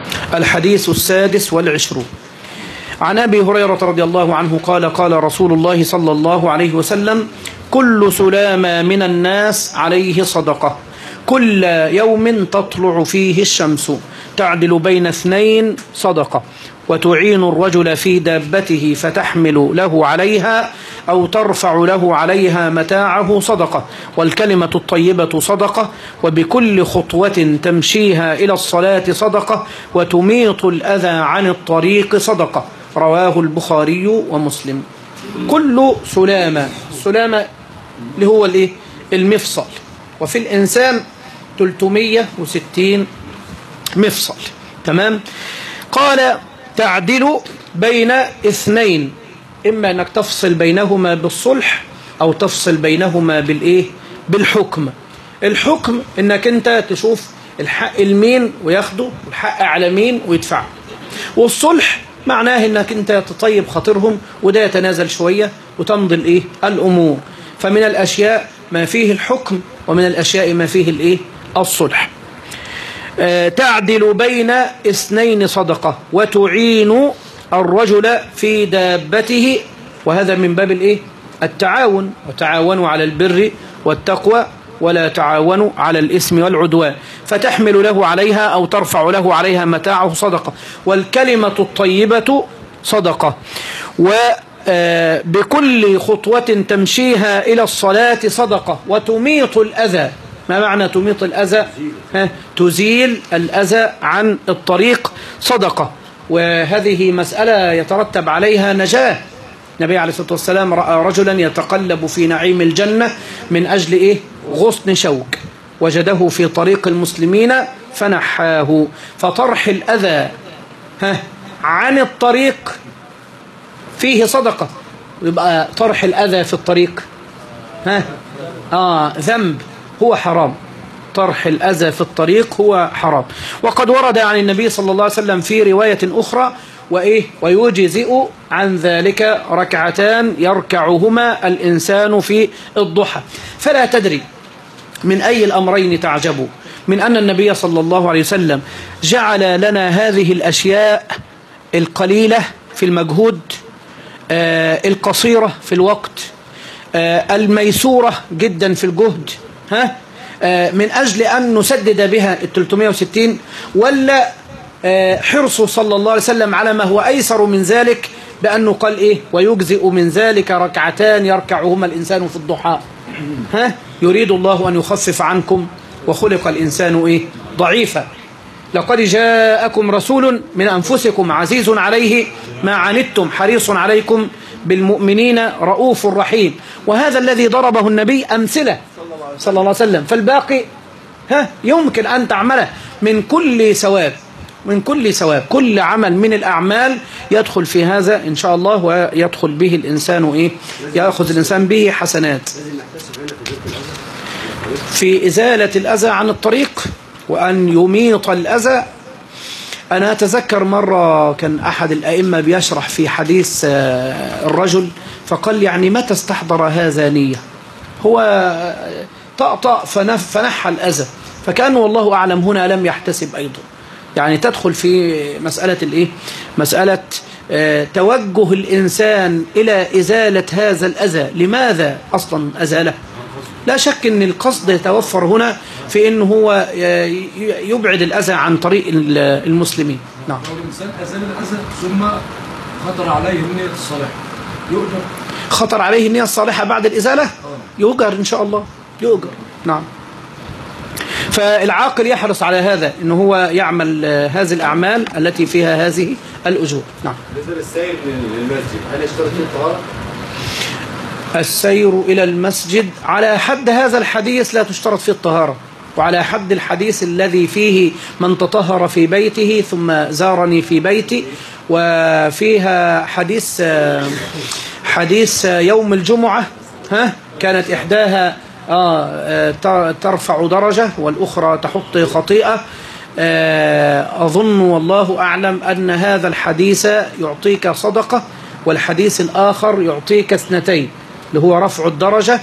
الحديث 26. عن أبي هريرة رضي الله عنه قال قال رسول الله صلى الله عليه وسلم: كل سلامة من الناس عليه صدقة، كل يوم تطلع فيه الشمس، تعدل بين اثنين صدقة، وتعين الرجل في دابته فتحمل له عليها أو ترفع له عليها متاعه صدقة، والكلمة الطيبة صدقة، وبكل خطوة تمشيها إلى الصلاة صدقة، وتميط الأذى عن الطريق صدقة. رواه البخاري ومسلم. كل سلامة، السلامة اللي هو الايه؟ المفصل، وفي الإنسان 360 مفصل. تمام. قال: تعدل بين اثنين، إما أنك تفصل بينهما بالصلح أو تفصل بينهما بالإيه؟ بالحكم. الحكم أنك أنت تشوف الحق المين وياخده، والحق على مين ويدفعه. والصلح معناه أنك أنت تطيب خاطرهم، وده يتنازل شوية وتمضي الإيه؟ الأمور. فمن الأشياء ما فيه الحكم، ومن الأشياء ما فيه الإيه؟ الصلح. تعدل بين اثنين صدقة، وتعين الرجل في دابته، وهذا من باب الايه؟ التعاون. وتعاونوا على البر والتقوى ولا تعاونوا على الإثم والعدوان. فتحمل له عليها أو ترفع له عليها متاعه صدقة، والكلمة الطيبة صدقة، وبكل خطوة تمشيها إلى الصلاة صدقة، وتميط الأذى. ما معنى تميط الأذى؟ تزيل الأذى عن الطريق صدقة، وهذه مسألة يترتب عليها نجاة. النبي عليه الصلاة والسلام رأى رجلا يتقلب في نعيم الجنة من أجل إيه؟ غصن شوك وجده في طريق المسلمين فنحاه. فطرح الأذى عن الطريق فيه صدقة، يبقى طرح الأذى في الطريق ذنب، هو حرام. طرح الأذى في الطريق هو حرام. وقد ورد عن النبي صلى الله عليه وسلم في رواية أخرى: ويجزئ عن ذلك ركعتان يركعهما الإنسان في الضحى. فلا تدري من أي الأمرين تعجب، من أن النبي صلى الله عليه وسلم جعل لنا هذه الأشياء القليلة في المجهود، القصيرة في الوقت، الميسورة جدا في الجهد، من أجل أن نسدد بها 360، ولا حرصه صلى الله عليه وسلم على ما هو أيسر من ذلك، بأنه قال إيه؟ ويجزئ من ذلك ركعتان يركعهما الإنسان في الضحى. يريد الله أن يخفف عنكم وخلق الإنسان إيه؟ ضعيفا. لقد جاءكم رسول من أنفسكم عزيز عليه ما عنتم حريص عليكم بالمؤمنين رؤوف رحيم. وهذا الذي ضربه النبي أمثلة صلى الله عليه وسلم. فالباقي يمكن أن تعمله من كل ثواب، من كل ثواب. كل عمل من الأعمال يدخل في هذا إن شاء الله، ويدخل به الإنسان إيه؟ يأخذ الإنسان به حسنات في إزالة الأذى عن الطريق، وأن يميط الأذى. أنا أتذكر مرة كان أحد الأئمة بيشرح في حديث الرجل، فقال: يعني متى استحضر هذا نية؟ هو طأطأ فنحى الأذى، فكأنه والله أعلم هنا لم يحتسب أيضا. يعني تدخل في مسألة الإيه؟ مسألة توجه الإنسان إلى إزالة هذا الأذى. لماذا أصلا أزاله؟ لا شك أن القصد يتوفر هنا في أنه هو يبعد الأذى عن طريق المسلمين. نعم. لو الإنسان أزال الأذى ثم خطر عليه النية الصالحة يؤجر؟ خطر عليه النية الصالحة بعد الإزالة يؤجر إن شاء الله، يؤجر. نعم. فالعاقل يحرص على هذا، أنه هو يعمل هذه الأعمال التي فيها هذه الأجور. نعم. بالنسبة للسير للمسجد هل يشترط فيه الطهارة؟ السير إلى المسجد على حد هذا الحديث لا تشترط فيه الطهارة، وعلى حد الحديث الذي فيه من تطهر في بيته ثم زارني في بيتي. وفيها حديث يوم الجمعة، كانت إحداها ترفع درجة والأخرى تحط خطيئة. أظن والله أعلم أن هذا الحديث يعطيك صدقة، والحديث الآخر يعطيك اثنتين، اللي هو رفع الدرجة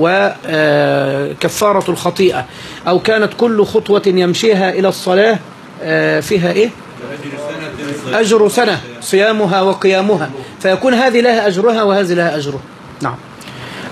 وكفارة الخطيئة. أو كانت كل خطوة يمشيها إلى الصلاة فيها إيه؟ أجر سنة صيامها وقيامها، فيكون هذه لها أجرها وهذه لها أجرها. نعم.